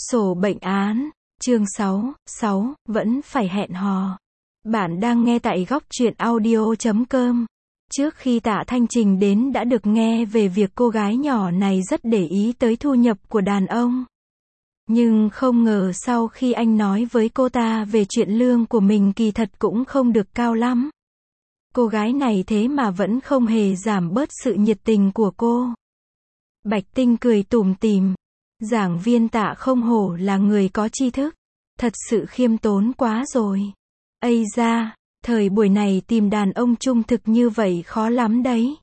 Sổ bệnh án, chương 6, vẫn phải hẹn hò. Bạn đang nghe tại góc truyện audio.com. Trước khi Tạ Thanh Trình đến đã được nghe về việc cô gái nhỏ này rất để ý tới thu nhập của đàn ông. Nhưng không ngờ sau khi anh nói với cô ta về chuyện lương của mình kỳ thật cũng không được cao lắm. Cô gái này thế mà vẫn không hề giảm bớt sự nhiệt tình của cô. Bạch Tinh cười tủm tỉm. Giảng viên Tạ không hổ là người có tri thức. Thật sự khiêm tốn quá rồi. Ây da, thời buổi này tìm đàn ông trung thực như vậy khó lắm đấy.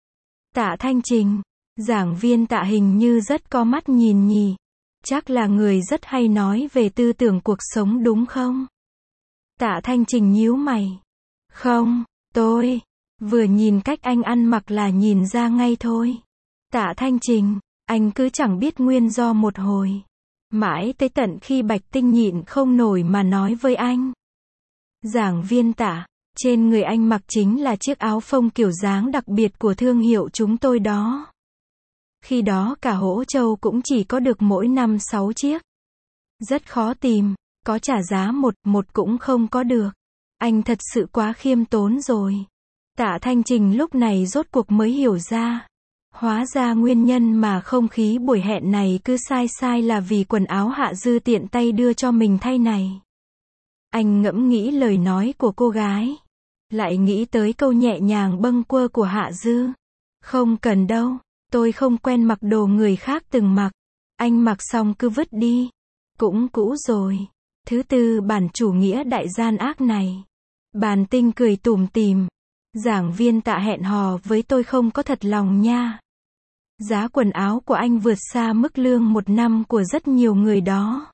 Tạ Thanh Trình, giảng viên Tạ hình như rất có mắt nhìn nhỉ. Chắc là người rất hay nói về tư tưởng cuộc sống đúng không? Tạ Thanh Trình nhíu mày. Không, tôi vừa nhìn cách anh ăn mặc là nhìn ra ngay thôi. Tạ Thanh Trình, anh cứ chẳng biết nguyên do một hồi. Mãi tới tận khi Bạch Tinh nhịn không nổi mà nói với anh. Giảng viên Tạ, trên người anh mặc chính là chiếc áo phông kiểu dáng đặc biệt của thương hiệu chúng tôi đó. Khi đó cả Hỗ Châu cũng chỉ có được mỗi 5-6 chiếc. Rất khó tìm, có trả giá một cũng không có được. Anh thật sự quá khiêm tốn rồi. Tạ Thanh Trình lúc này rốt cuộc mới hiểu ra. Hóa ra nguyên nhân mà không khí buổi hẹn này cứ sai là vì quần áo Hạ Dư tiện tay đưa cho mình thay này. Anh ngẫm nghĩ lời nói của cô gái. Lại nghĩ tới câu nhẹ nhàng bâng quơ của Hạ Dư. Không cần đâu, tôi không quen mặc đồ người khác từng mặc. Anh mặc xong cứ vứt đi. Cũng cũ rồi. Thứ tư bản chủ nghĩa đại gian ác này. Bàn Tinh cười tủm tỉm. Giảng viên Tạ hẹn hò với tôi không có thật lòng nha. Giá quần áo của anh vượt xa mức lương một năm của rất nhiều người đó.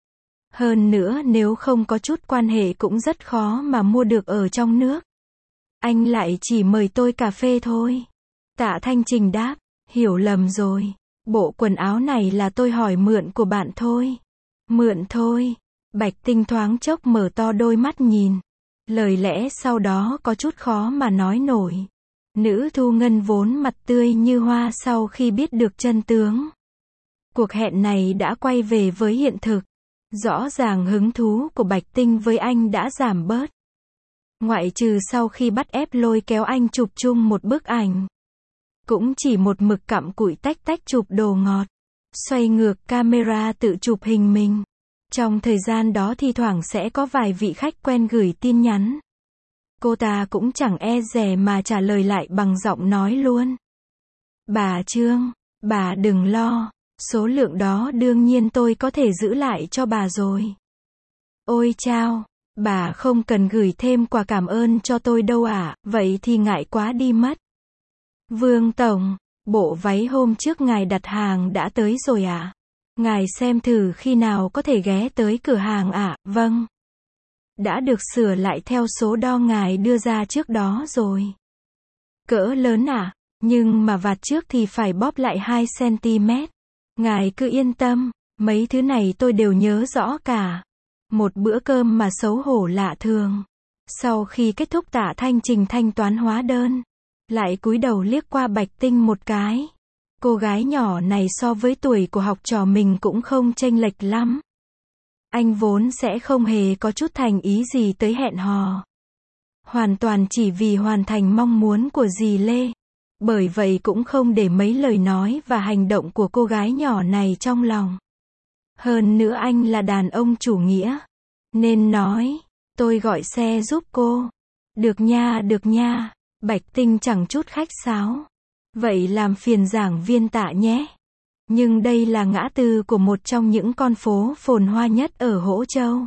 Hơn nữa nếu không có chút quan hệ cũng rất khó mà mua được ở trong nước. Anh lại chỉ mời tôi cà phê thôi. Tạ Thanh Trình đáp, hiểu lầm rồi. Bộ quần áo này là tôi hỏi mượn của bạn thôi. Mượn thôi. Bạch Tinh thoáng chốc mở to đôi mắt nhìn. Lời lẽ sau đó có chút khó mà nói nổi. Nữ thu ngân vốn mặt tươi như hoa sau khi biết được chân tướng. Cuộc hẹn này đã quay về với hiện thực. Rõ ràng hứng thú của Bạch Tinh với anh đã giảm bớt. Ngoại trừ sau khi bắt ép lôi kéo anh chụp chung một bức ảnh. Cũng chỉ một mực cặm cụi tách chụp đồ ngọt. Xoay ngược camera tự chụp hình mình. Trong thời gian đó thi thoảng sẽ có vài vị khách quen gửi tin nhắn. Cô ta cũng chẳng e dè mà trả lời lại bằng giọng nói luôn. Bà Trương, bà đừng lo, số lượng đó đương nhiên tôi có thể giữ lại cho bà rồi. Ôi chao, bà không cần gửi thêm quà cảm ơn cho tôi đâu ạ, vậy thì ngại quá đi mất. Vương Tổng, bộ váy hôm trước ngài đặt hàng đã tới rồi ạ. Ngài xem thử khi nào có thể ghé tới cửa hàng ạ, vâng. Đã được sửa lại theo số đo ngài đưa ra trước đó rồi. Cỡ lớn à, nhưng mà vạt trước thì phải bóp lại 2 cm. Ngài cứ yên tâm, mấy thứ này tôi đều nhớ rõ cả. Một bữa cơm mà xấu hổ lạ thường. Sau khi kết thúc Tạ Thanh Trình thanh toán hóa đơn, lại cúi đầu liếc qua Bạch Tinh một cái. Cô gái nhỏ này so với tuổi của học trò mình cũng không chênh lệch lắm. Anh vốn sẽ không hề có chút thành ý gì tới hẹn hò. Hoàn toàn chỉ vì hoàn thành mong muốn của dì Lê. Bởi vậy cũng không để mấy lời nói và hành động của cô gái nhỏ này trong lòng. Hơn nữa anh là đàn ông chủ nghĩa. Nên nói, tôi gọi xe giúp cô. Được nha. Bạch Tinh chẳng chút khách sáo. Vậy làm phiền giảng viên Tạ nhé. Nhưng đây là ngã tư của một trong những con phố phồn hoa nhất ở Hỗ Châu.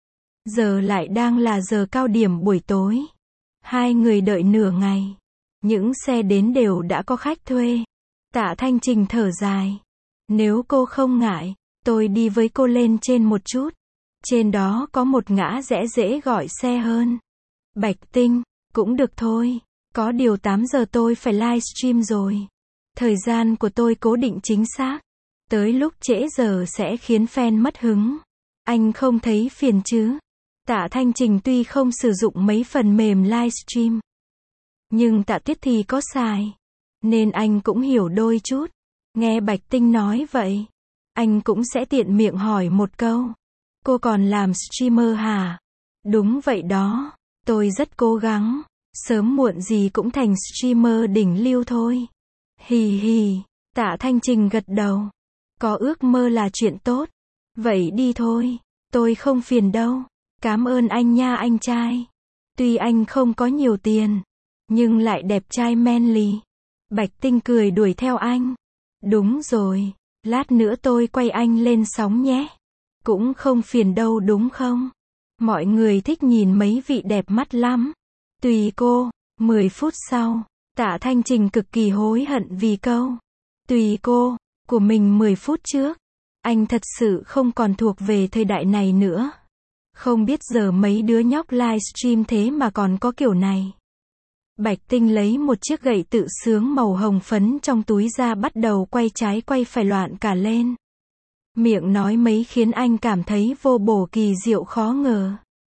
Giờ lại đang là giờ cao điểm buổi tối. Hai người đợi nửa ngày. Những xe đến đều đã có khách thuê. Tạ Thanh Trình thở dài. Nếu cô không ngại, tôi đi với cô lên trên một chút. Trên đó có một ngã rẽ dễ gọi xe hơn. Bạch Tinh, cũng được thôi. Có điều 8 giờ tôi phải livestream rồi. Thời gian của tôi cố định chính xác. Tới lúc trễ giờ sẽ khiến fan mất hứng. Anh không thấy phiền chứ? Tạ Thanh Trình tuy không sử dụng mấy phần mềm livestream. Nhưng Tạ Tiết thì có xài. Nên anh cũng hiểu đôi chút. Nghe Bạch Tinh nói vậy. Anh cũng sẽ tiện miệng hỏi một câu. Cô còn làm streamer hả? Đúng vậy đó. Tôi rất cố gắng. Sớm muộn gì cũng thành streamer đỉnh lưu thôi. Hì hì. Tạ Thanh Trình gật đầu. Có ước mơ là chuyện tốt. Vậy đi thôi. Tôi không phiền đâu. Cảm ơn anh nha anh trai. Tuy anh không có nhiều tiền, nhưng lại đẹp trai manly. Bạch Tinh cười đuổi theo anh. Đúng rồi. Lát nữa tôi quay anh lên sóng nhé. Cũng không phiền đâu đúng không? Mọi người thích nhìn mấy vị đẹp mắt lắm. Tùy cô. 10 phút sau, Tạ Thanh Trình cực kỳ hối hận vì câu tùy cô của mình 10 phút trước. Anh thật sự không còn thuộc về thời đại này nữa. Không biết giờ mấy đứa nhóc livestream thế mà còn có kiểu này. Bạch Tinh lấy một chiếc gậy tự sướng màu hồng phấn trong túi ra bắt đầu quay trái quay phải loạn cả lên. Miệng nói mấy khiến anh cảm thấy vô bổ kỳ diệu khó ngờ.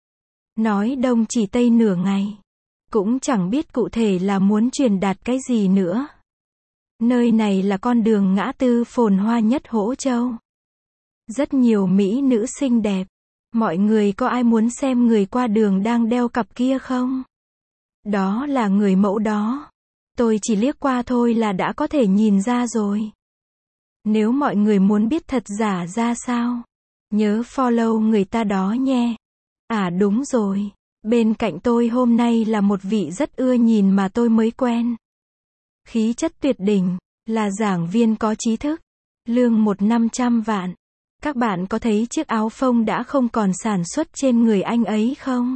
Nói đông chỉ tây nửa ngày. Cũng chẳng biết cụ thể là muốn truyền đạt cái gì nữa. Nơi này là con đường ngã tư phồn hoa nhất Hỗ Châu. Rất nhiều mỹ nữ xinh đẹp. Mọi người có ai muốn xem người qua đường đang đeo cặp kia không? Đó là người mẫu đó. Tôi chỉ liếc qua thôi là đã có thể nhìn ra rồi. Nếu mọi người muốn biết thật giả ra sao, nhớ follow người ta đó nhé. À đúng rồi. Bên cạnh tôi hôm nay là một vị rất ưa nhìn mà tôi mới quen. Khí chất tuyệt đỉnh, là giảng viên có trí thức. Lương 100 vạn. Các bạn có thấy chiếc áo phông đã không còn sản xuất trên người anh ấy không?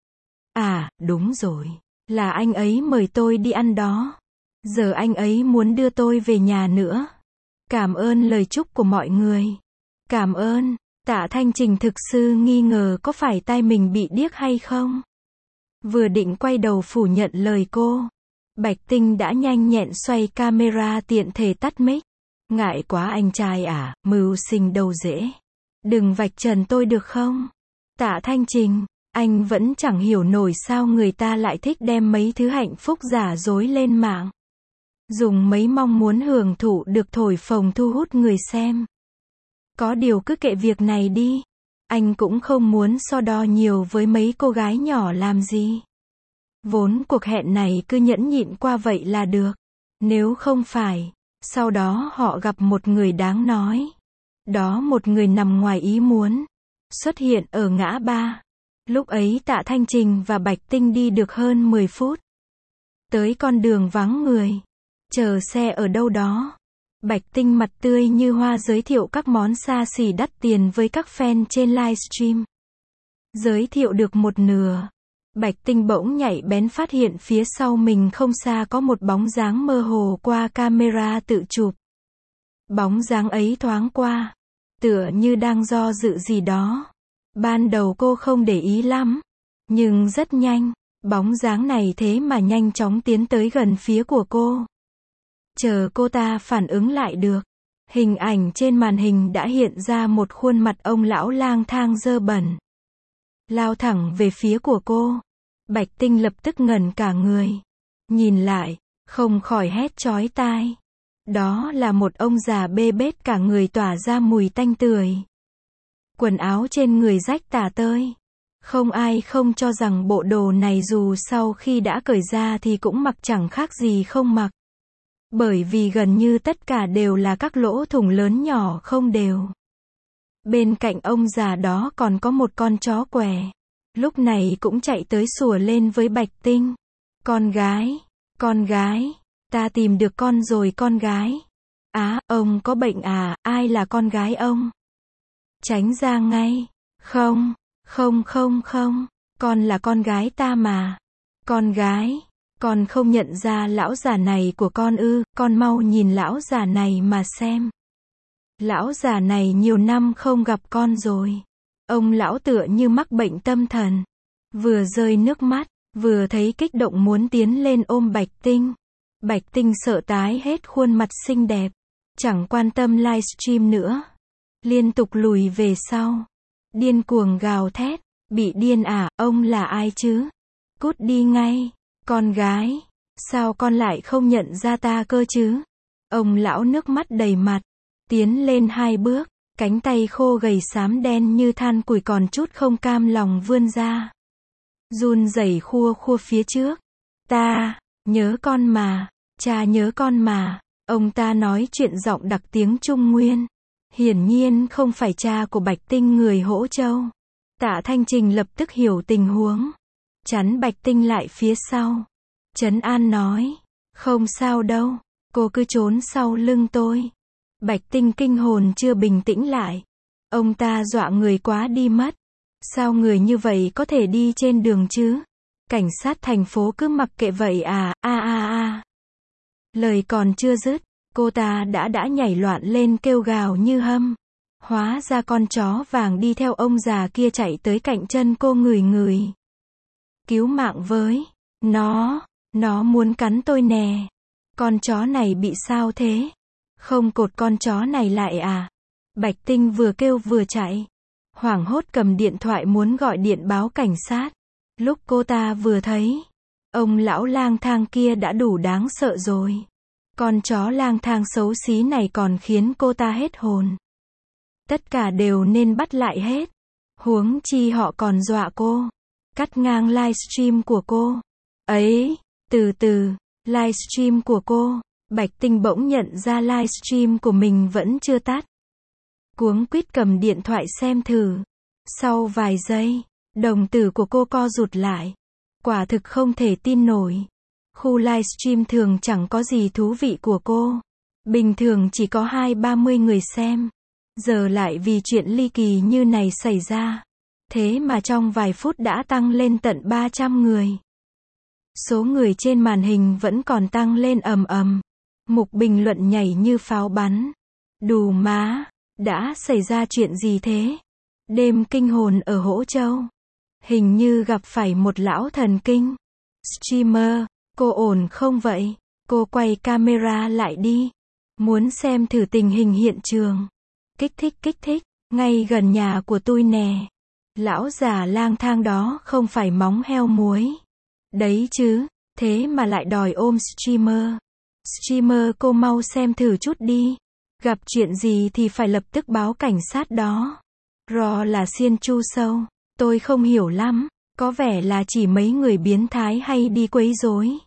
À, đúng rồi. Là anh ấy mời tôi đi ăn đó. Giờ anh ấy muốn đưa tôi về nhà nữa. Cảm ơn lời chúc của mọi người. Cảm ơn. Tạ Thanh Trình thực sự nghi ngờ có phải tai mình bị điếc hay không. Vừa định quay đầu phủ nhận lời cô, Bạch Tinh đã nhanh nhẹn xoay camera tiện thể tắt mic. Ngại quá anh trai à, mưu sinh đâu dễ. Đừng vạch trần tôi được không? Tạ Thanh Trình, anh vẫn chẳng hiểu nổi sao người ta lại thích đem mấy thứ hạnh phúc giả dối lên mạng. Dùng mấy mong muốn hưởng thụ được thổi phồng thu hút người xem. Có điều cứ kệ việc này đi. Anh cũng không muốn so đo nhiều với mấy cô gái nhỏ làm gì. Vốn cuộc hẹn này cứ nhẫn nhịn qua vậy là được. Nếu không phải, sau đó họ gặp một người đáng nói. Đó một người nằm ngoài ý muốn. Xuất hiện ở ngã ba. Lúc ấy Tạ Thanh Trình và Bạch Tinh đi được hơn 10 phút. Tới con đường vắng người. Chờ xe ở đâu đó. Bạch Tinh mặt tươi như hoa giới thiệu các món xa xỉ đắt tiền với các fan trên livestream. Giới thiệu được một nửa. Bạch Tinh bỗng nhạy bén phát hiện phía sau mình không xa có một bóng dáng mơ hồ qua camera tự chụp. Bóng dáng ấy thoáng qua. Tựa như đang do dự gì đó. Ban đầu cô không để ý lắm. Nhưng rất nhanh, bóng dáng này thế mà nhanh chóng tiến tới gần phía của cô. Chờ cô ta phản ứng lại được. Hình ảnh trên màn hình đã hiện ra một khuôn mặt ông lão lang thang dơ bẩn. Lao thẳng về phía của cô. Bạch Tinh lập tức ngẩn cả người. Nhìn lại, không khỏi hét chói tai. Đó là một ông già bê bết cả người tỏa ra mùi tanh tưởi. Quần áo trên người rách tả tơi. Không ai không cho rằng bộ đồ này dù sau khi đã cởi ra thì cũng mặc chẳng khác gì không mặc. Bởi vì gần như tất cả đều là các lỗ thủng lớn nhỏ không đều. Bên cạnh ông già đó còn có một con chó què. Lúc này cũng chạy tới sủa lên với Bạch Tinh. Con gái, ta tìm được con rồi con gái. Á, ông có bệnh à, ai là con gái ông? Tránh ra ngay. Không, con là con gái ta mà. Con gái, con không nhận ra lão già này của con ư, con mau nhìn lão già này mà xem. Lão già này nhiều năm không gặp con rồi. Ông lão tựa như mắc bệnh tâm thần. Vừa rơi nước mắt, vừa thấy kích động muốn tiến lên ôm Bạch Tinh. Bạch Tinh sợ tái hết khuôn mặt xinh đẹp. Chẳng quan tâm livestream nữa. Liên tục lùi về sau. Điên cuồng gào thét. Bị điên à, ông là ai chứ? Cút đi ngay. Con gái. Sao con lại không nhận ra ta cơ chứ? Ông lão nước mắt đầy mặt. Tiến lên 2 bước. Cánh tay khô gầy xám đen như than củi còn chút không cam lòng vươn ra. Run rẩy khua khua phía trước. Ta, nhớ con mà, cha nhớ con mà. Ông ta nói chuyện giọng đặc tiếng Trung Nguyên. Hiển nhiên không phải cha của Bạch Tinh người Hỗ Châu. Tạ Thanh Trình lập tức hiểu tình huống. Chắn Bạch Tinh lại phía sau. Trấn an nói. Không sao đâu, cô cứ trốn sau lưng tôi. Bạch Tinh kinh hồn chưa bình tĩnh lại. Ông ta dọa người quá đi mất. Sao người như vậy có thể đi trên đường chứ? Cảnh sát thành phố cứ mặc kệ vậy à, Lời còn chưa dứt, cô ta đã nhảy loạn lên kêu gào như hâm. Hóa ra con chó vàng đi theo ông già kia chạy tới cạnh chân cô ngửi. Cứu mạng với, nó muốn cắn tôi nè. Con chó này bị sao thế? Không cột con chó này lại à? Bạch Tinh vừa kêu vừa chạy. Hoảng hốt cầm điện thoại muốn gọi điện báo cảnh sát. Lúc cô ta vừa thấy, ông lão lang thang kia đã đủ đáng sợ rồi. Con chó lang thang xấu xí này còn khiến cô ta hết hồn. Tất cả đều nên bắt lại hết. Huống chi họ còn dọa cô. Cắt ngang livestream của cô. Ấy, từ từ, livestream của cô. Bạch Tinh bỗng nhận ra livestream của mình vẫn chưa tắt. Cuống quýt cầm điện thoại xem thử. Sau vài giây, đồng tử của cô co rụt lại. Quả thực không thể tin nổi. Khu livestream thường chẳng có gì thú vị của cô. Bình thường chỉ có 20-30 người xem. Giờ lại vì chuyện ly kỳ như này xảy ra. Thế mà trong vài phút đã tăng lên tận 300 người. Số người trên màn hình vẫn còn tăng lên ầm ầm. Mục bình luận nhảy như pháo bắn. Đù má, đã xảy ra chuyện gì thế? Đêm kinh hồn ở Hỗ Châu. Hình như gặp phải một lão thần kinh. Streamer, cô ổn không vậy? Cô quay camera lại đi. Muốn xem thử tình hình hiện trường. Kích thích, ngay gần nhà của tôi nè. Lão già lang thang đó không phải móng heo muối. Đấy chứ, thế mà lại đòi ôm streamer. Streamer cô mau xem thử chút đi. Gặp chuyện gì thì phải lập tức báo cảnh sát đó. Rò là xiên chu sâu. Tôi không hiểu lắm. Có vẻ là chỉ mấy người biến thái hay đi quấy rối.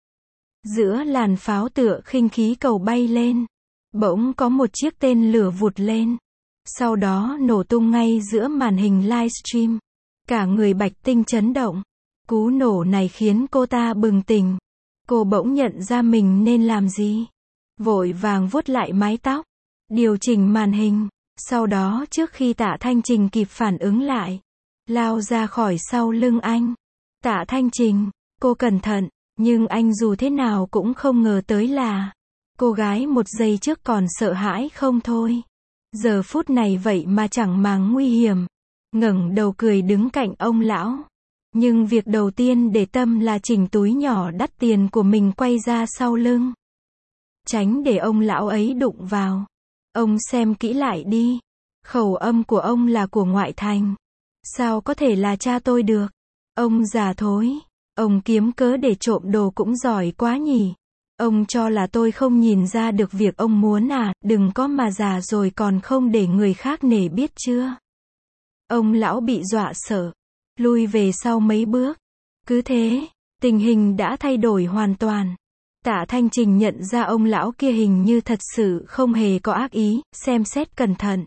Giữa làn pháo tựa khinh khí cầu bay lên. Bỗng có một chiếc tên lửa vụt lên. Sau đó nổ tung ngay giữa màn hình livestream. Cả người Bạch Tinh chấn động. Cú nổ này khiến cô ta bừng tỉnh. Cô bỗng nhận ra mình nên làm gì. Vội vàng vuốt lại mái tóc. Điều chỉnh màn hình. Sau đó trước khi Tạ Thanh Trình kịp phản ứng lại. Lao ra khỏi sau lưng anh. Tạ Thanh Trình, cô cẩn thận. Nhưng anh dù thế nào cũng không ngờ tới là. Cô gái một giây trước còn sợ hãi không thôi. Giờ phút này vậy mà chẳng màng nguy hiểm. Ngẩng đầu cười đứng cạnh ông lão. Nhưng việc đầu tiên để tâm là chỉnh túi nhỏ đắt tiền của mình quay ra sau lưng. Tránh để ông lão ấy đụng vào. Ông xem kỹ lại đi. Khẩu âm của ông là của ngoại thành. Sao có thể là cha tôi được? Ông già thối. Ông kiếm cớ để trộm đồ cũng giỏi quá nhỉ. Ông cho là tôi không nhìn ra được việc ông muốn à, đừng có mà già rồi còn không để người khác nể biết chưa. Ông lão bị dọa sợ. Lui về sau mấy bước. Cứ thế, tình hình đã thay đổi hoàn toàn. Tạ Thanh Trình nhận ra ông lão kia hình như thật sự không hề có ác ý, xem xét cẩn thận.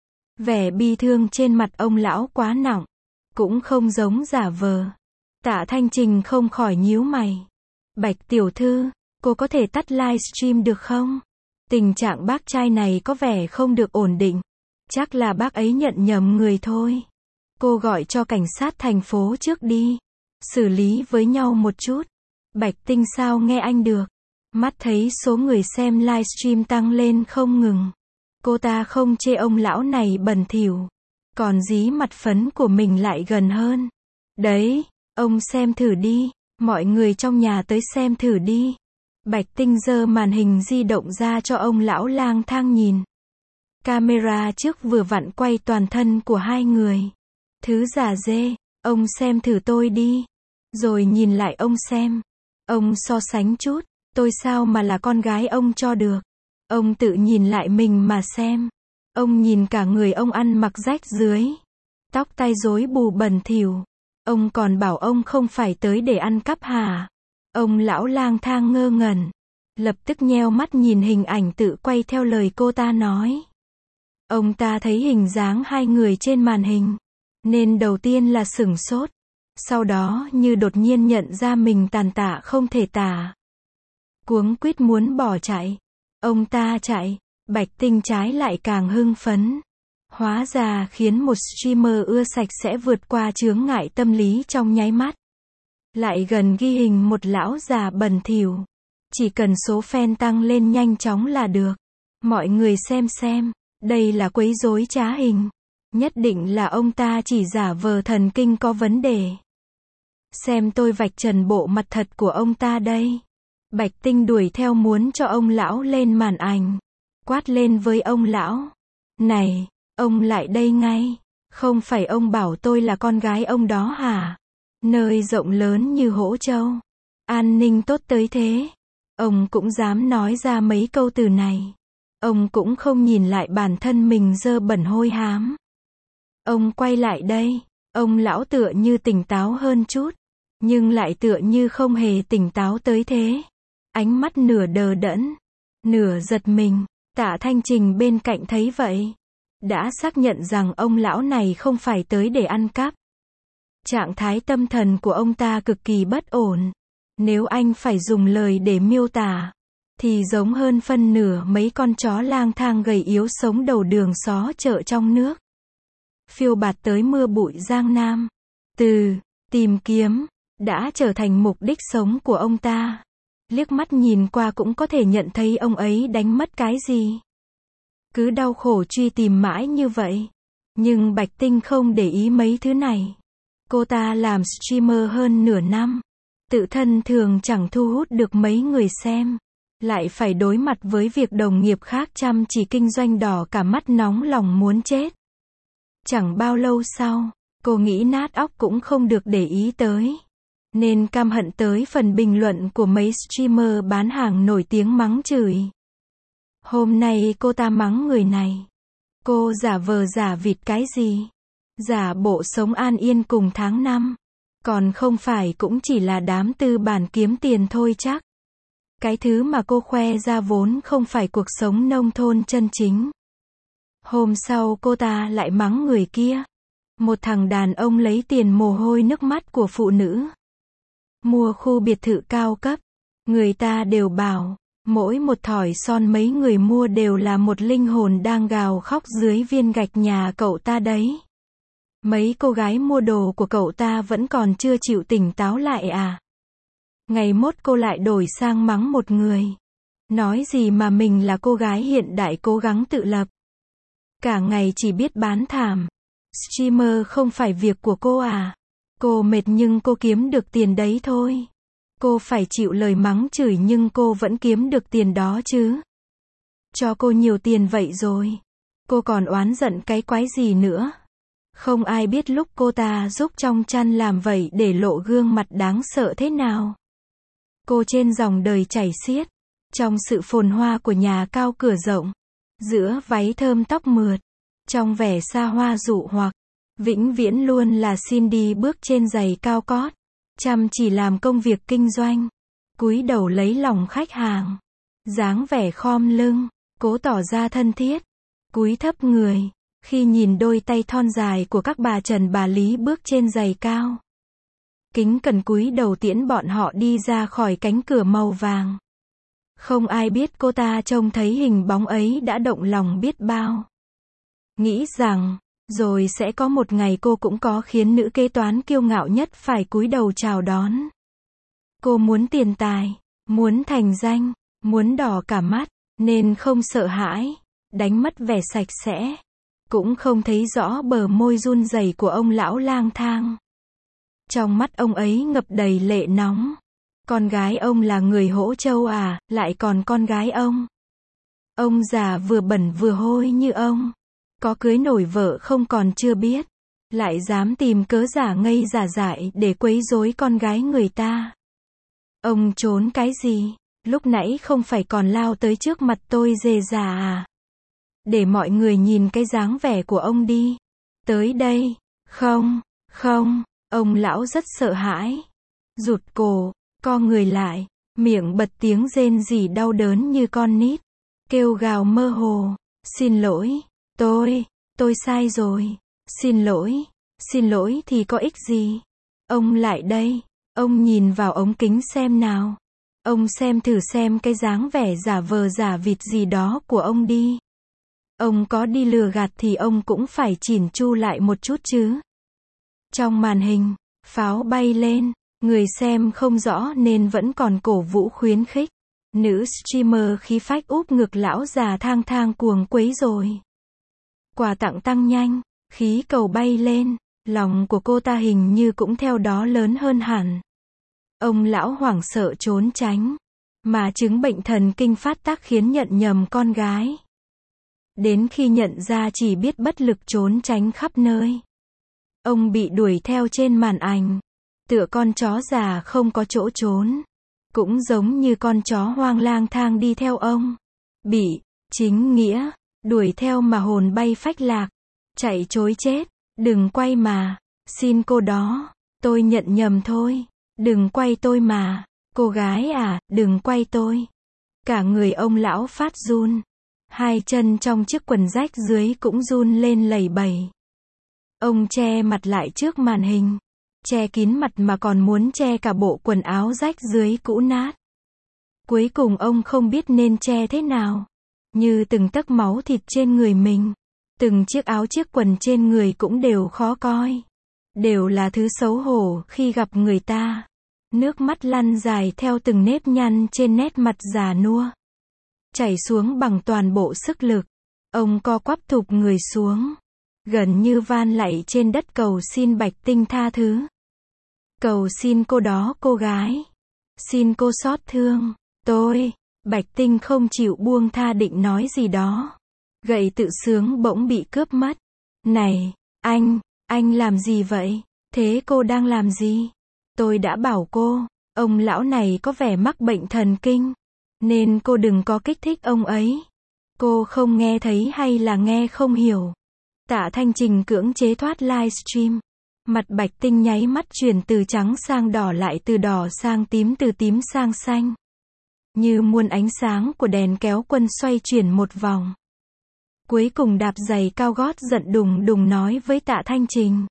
Vẻ bi thương trên mặt ông lão quá nặng. Cũng không giống giả vờ. Tạ Thanh Trình không khỏi nhíu mày. Bạch tiểu thư, cô có thể tắt livestream được không? Tình trạng bác trai này có vẻ không được ổn định. Chắc là bác ấy nhận nhầm người thôi. Cô gọi cho cảnh sát thành phố trước đi. Xử lý với nhau một chút. Bạch Tinh sao nghe anh được. Mắt thấy số người xem livestream tăng lên không ngừng. Cô ta không chê ông lão này bẩn thỉu. Còn dí mặt phấn của mình lại gần hơn. Đấy, ông xem thử đi. Mọi người trong nhà tới xem thử đi. Bạch Tinh giơ màn hình di động ra cho ông lão lang thang nhìn. Camera trước vừa vặn quay toàn thân của hai người. Thứ giả dê, ông xem thử tôi đi. Rồi nhìn lại ông xem. Ông so sánh chút, tôi sao mà là con gái ông cho được. Ông tự nhìn lại mình mà xem. Ông nhìn cả người ông ăn mặc rách rưới, tóc tai rối bù bẩn thỉu. Ông còn bảo ông không phải tới để ăn cắp hả? Ông lão lang thang ngơ ngẩn, lập tức nheo mắt nhìn hình ảnh tự quay theo lời cô ta nói. Ông ta thấy hình dáng hai người trên màn hình, nên đầu tiên là sửng sốt, sau đó như đột nhiên nhận ra mình tàn tạ không thể tả. Cuống quýt muốn bỏ chạy. Ông ta chạy, Bạch Tinh trái lại càng hưng phấn. Hóa ra khiến một streamer ưa sạch sẽ vượt qua chướng ngại tâm lý trong nháy mắt. Lại gần ghi hình một lão già bẩn thỉu. Chỉ cần số fan tăng lên nhanh chóng là được. Mọi người xem, đây là quấy rối trá hình. Nhất định là ông ta chỉ giả vờ thần kinh có vấn đề. Xem tôi vạch trần bộ mặt thật của ông ta đây. Bạch Tinh đuổi theo muốn cho ông lão lên màn ảnh. Quát lên với ông lão. Này, ông lại đây ngay. Không phải ông bảo tôi là con gái ông đó hả? Nơi rộng lớn như Hỗ Châu. An ninh tốt tới thế. Ông cũng dám nói ra mấy câu từ này. Ông cũng không nhìn lại bản thân mình dơ bẩn hôi hám. Ông quay lại đây. Ông lão tựa như tỉnh táo hơn chút. Nhưng lại tựa như không hề tỉnh táo tới thế. Ánh mắt nửa đờ đẫn, nửa giật mình. Tạ Thanh Trình bên cạnh thấy vậy, đã xác nhận rằng ông lão này không phải tới để ăn cắp. Trạng thái tâm thần của ông ta cực kỳ bất ổn. Nếu anh phải dùng lời để miêu tả, thì giống hơn phân nửa mấy con chó lang thang gầy yếu sống đầu đường xó chợ trong nước. Phiêu bạt tới mưa bụi Giang Nam. Tìm kiếm, đã trở thành mục đích sống của ông ta. Liếc mắt nhìn qua cũng có thể nhận thấy ông ấy đánh mất cái gì. Cứ đau khổ truy tìm mãi như vậy. Nhưng Bạch Tinh không để ý mấy thứ này. Cô ta làm streamer hơn nửa năm. Tự thân thường chẳng thu hút được mấy người xem. Lại phải đối mặt với việc đồng nghiệp khác chăm chỉ kinh doanh đỏ cả mắt nóng lòng muốn chết. Chẳng bao lâu sau, cô nghĩ nát óc cũng không được để ý tới. Nên căm hận tới phần bình luận của mấy streamer bán hàng nổi tiếng mắng chửi. Hôm nay cô ta mắng người này. Cô giả vờ giả vịt cái gì? Giả bộ sống an yên cùng tháng năm. Còn không phải cũng chỉ là đám tư bản kiếm tiền thôi chắc. Cái thứ mà cô khoe ra vốn không phải cuộc sống nông thôn chân chính. Hôm sau cô ta lại mắng người kia. Một thằng đàn ông lấy tiền mồ hôi nước mắt của phụ nữ. Mua khu biệt thự cao cấp. Người ta đều bảo, mỗi một thỏi son mấy người mua đều là một linh hồn đang gào khóc dưới viên gạch nhà cậu ta đấy. Mấy cô gái mua đồ của cậu ta vẫn còn chưa chịu tỉnh táo lại à? Ngày mốt cô lại đổi sang mắng một người. Nói gì mà mình là cô gái hiện đại cố gắng tự lập. Cả ngày chỉ biết bán thảm. Streamer không phải việc của cô à? Cô mệt nhưng cô kiếm được tiền đấy thôi. Cô phải chịu lời mắng chửi nhưng cô vẫn kiếm được tiền đó chứ. Cho cô nhiều tiền vậy rồi. Cô còn oán giận cái quái gì nữa. Không ai biết lúc cô ta giúp trong chăn làm vậy để lộ gương mặt đáng sợ thế nào. Cô trên dòng đời chảy xiết. Trong sự phồn hoa của nhà cao cửa rộng. Giữa váy thơm tóc mượt. Trong vẻ xa hoa dụ hoặc. Vĩnh viễn luôn là Cindy bước trên giày cao gót. Chăm chỉ làm công việc kinh doanh. Cúi đầu lấy lòng khách hàng. Dáng vẻ khom lưng. Cố tỏ ra thân thiết. Cúi thấp người. Khi nhìn đôi tay thon dài của các bà Trần bà Lý bước trên giày cao. Kính cẩn cúi đầu tiễn bọn họ đi ra khỏi cánh cửa màu vàng. Không ai biết cô ta trông thấy hình bóng ấy đã động lòng biết bao. Nghĩ rằng, rồi sẽ có một ngày cô cũng có khiến nữ kế toán kiêu ngạo nhất phải cúi đầu chào đón. Cô muốn tiền tài, muốn thành danh, muốn đỏ cả mắt, nên không sợ hãi, đánh mất vẻ sạch sẽ. Cũng không thấy rõ bờ môi run rẩy của ông lão lang thang. Trong mắt ông ấy ngập đầy lệ nóng. Con gái ông là người Hỗ Châu à, lại còn con gái ông. Ông già vừa bẩn vừa hôi như ông. Có cưới nổi vợ không còn chưa biết. Lại dám tìm cớ giả ngây giả dại để quấy rối con gái người ta. Ông trốn cái gì? Lúc nãy không phải còn lao tới trước mặt tôi rề rà à? để mọi người nhìn cái dáng vẻ của ông đi. Tới đây. Không, không, ông lão rất sợ hãi. Rụt cổ, co người lại, miệng bật tiếng rên rỉ đau đớn như con nít. Kêu gào mơ hồ. Xin lỗi, tôi sai rồi. Xin lỗi thì có ích gì? Ông lại đây, ông nhìn vào ống kính xem nào. Ông xem thử xem cái dáng vẻ giả vờ giả vịt gì đó của ông đi. Ông có đi lừa gạt thì ông cũng phải chỉn chu lại một chút chứ. Trong màn hình, pháo bay lên, người xem không rõ nên vẫn còn cổ vũ khuyến khích. Nữ streamer khí phách úp ngực lão già thang thang cuồng quấy rồi. Quà tặng tăng nhanh, khí cầu bay lên, lòng của cô ta hình như cũng theo đó lớn hơn hẳn. Ông lão hoảng sợ trốn tránh, mà chứng bệnh thần kinh phát tác khiến nhận nhầm con gái. Đến khi nhận ra chỉ biết bất lực trốn tránh khắp nơi. Ông bị đuổi theo trên màn ảnh, tựa con chó già không có chỗ trốn. Cũng giống như con chó hoang lang thang đi theo ông. Bị chính nghĩa đuổi theo mà hồn bay phách lạc, chạy trối chết. Đừng quay mà, xin cô đó, tôi nhận nhầm thôi. Đừng quay tôi mà, cô gái à, đừng quay tôi. Cả người ông lão phát run, hai chân trong chiếc quần rách dưới cũng run lên lẩy bẩy. Ông che mặt lại trước màn hình, che kín mặt mà còn muốn che cả bộ quần áo rách dưới cũ nát. Cuối cùng ông không biết nên che thế nào, như từng tấc máu thịt trên người mình, từng chiếc áo chiếc quần trên người cũng đều khó coi, đều là thứ xấu hổ khi gặp người ta. Nước mắt lăn dài theo từng nếp nhăn trên nét mặt già nua, chảy xuống bằng toàn bộ sức lực. Ông co quắp thụp người xuống, gần như van lạy trên đất cầu xin Bạch Tinh tha thứ. Cầu xin cô đó cô gái, xin cô xót thương tôi. Bạch Tinh không chịu buông tha định nói gì đó. Gậy tự sướng bỗng bị cướp mất. Này, anh làm gì vậy? Thế cô đang làm gì? Tôi đã bảo cô, ông lão này có vẻ mắc bệnh thần kinh, nên cô đừng có kích thích ông ấy. Cô không nghe thấy hay là nghe không hiểu? Tạ Thanh Trình cưỡng chế thoát livestream. Mặt Bạch Tinh nháy mắt chuyển từ trắng sang đỏ lại từ đỏ sang tím từ tím sang xanh. Như muôn ánh sáng của đèn kéo quân xoay chuyển một vòng. Cuối cùng đạp giày cao gót giận đùng đùng nói với Tạ Thanh Trình.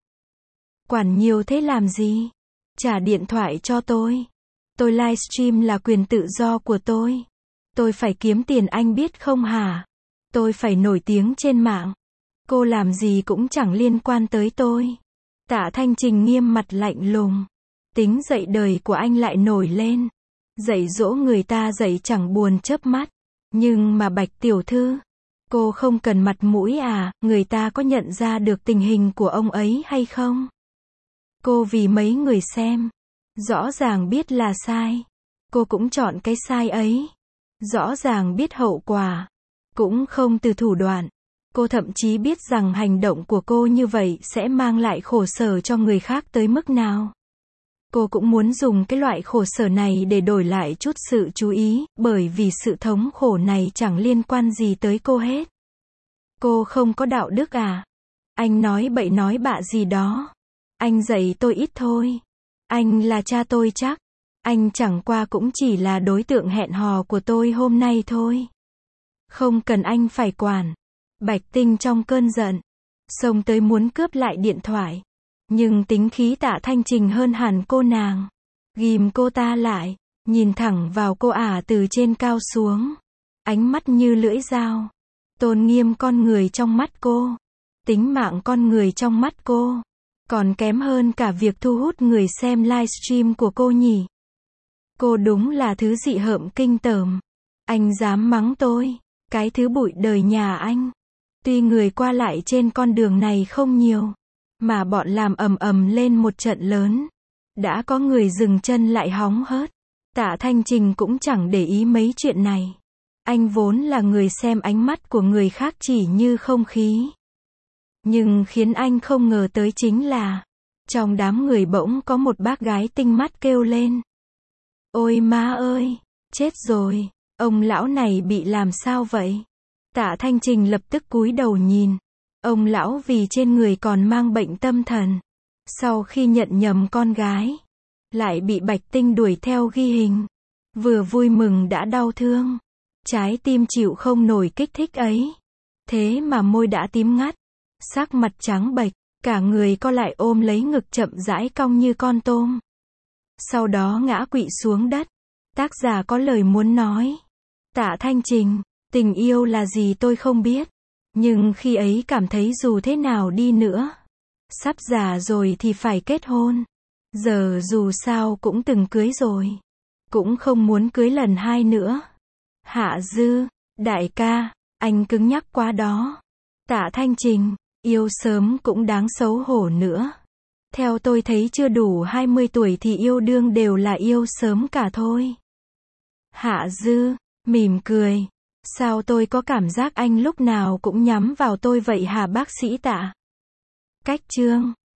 Quản nhiều thế làm gì? Trả điện thoại cho tôi. Tôi livestream là quyền tự do của tôi. Tôi phải kiếm tiền anh biết không hả? Tôi phải nổi tiếng trên mạng. Cô làm gì cũng chẳng liên quan tới tôi. Tạ Thanh Trình nghiêm mặt lạnh lùng. Tính dậy đời của anh lại nổi lên. Dạy dỗ người ta dạy chẳng buồn chớp mắt. Nhưng mà Bạch tiểu thư, cô không cần mặt mũi à, người ta có nhận ra được tình hình của ông ấy hay không? Cô vì mấy người xem, rõ ràng biết là sai. Cô cũng chọn cái sai ấy. Rõ ràng biết hậu quả, cũng không từ thủ đoạn. Cô thậm chí biết rằng hành động của cô như vậy sẽ mang lại khổ sở cho người khác tới mức nào. Cô cũng muốn dùng cái loại khổ sở này để đổi lại chút sự chú ý, bởi vì sự thống khổ này chẳng liên quan gì tới cô hết. Cô không có đạo đức à? Anh nói bậy nói bạ gì đó. Anh dạy tôi ít thôi. Anh là cha tôi chắc. Anh chẳng qua cũng chỉ là đối tượng hẹn hò của tôi hôm nay thôi. Không cần anh phải quản. Bạch Tinh trong cơn giận, xông tới muốn cướp lại điện thoại. Nhưng tính khí Tạ Thanh Trình hơn hẳn cô nàng. Ghim cô ta lại, nhìn thẳng vào cô ả từ trên cao xuống. Ánh mắt như lưỡi dao. Tôn nghiêm con người trong mắt cô, tính mạng con người trong mắt cô, còn kém hơn cả việc thu hút người xem livestream của cô nhỉ. Cô đúng là thứ dị hợm kinh tởm. Anh dám mắng tôi, cái thứ bụi đời nhà anh. Tuy người qua lại trên con đường này không nhiều, mà bọn làm ầm ầm lên một trận lớn. Đã có người dừng chân lại hóng hớt. Tạ Thanh Trình cũng chẳng để ý mấy chuyện này. Anh vốn là người xem ánh mắt của người khác chỉ như không khí. Nhưng khiến anh không ngờ tới chính là, trong đám người bỗng có một bác gái tinh mắt kêu lên. Ôi má ơi, chết rồi, ông lão này bị làm sao vậy? Tạ Thanh Trình lập tức cúi đầu nhìn. Ông lão vì trên người còn mang bệnh tâm thần. Sau khi nhận nhầm con gái, lại bị Bạch Tinh đuổi theo ghi hình. Vừa vui mừng đã đau thương. Trái tim chịu không nổi kích thích ấy. Thế mà môi đã tím ngắt. Sắc mặt trắng bệch, cả người co lại ôm lấy ngực chậm rãi cong như con tôm. Sau đó ngã quỵ xuống đất. Tác giả có lời muốn nói. Tạ Thanh Trình, tình yêu là gì tôi không biết. Nhưng khi ấy cảm thấy dù thế nào đi nữa, sắp già rồi thì phải kết hôn. Giờ dù sao cũng từng cưới rồi. Cũng không muốn cưới lần hai nữa. Hạ Dư, đại ca, anh cứng nhắc quá đó. Tạ Thanh Trình, yêu sớm cũng đáng xấu hổ nữa. Theo tôi thấy chưa đủ 20 tuổi thì yêu đương đều là yêu sớm cả thôi. Hạ Dư, mỉm cười. Sao tôi có cảm giác anh lúc nào cũng nhắm vào tôi vậy hả bác sĩ Tạ? Cách chương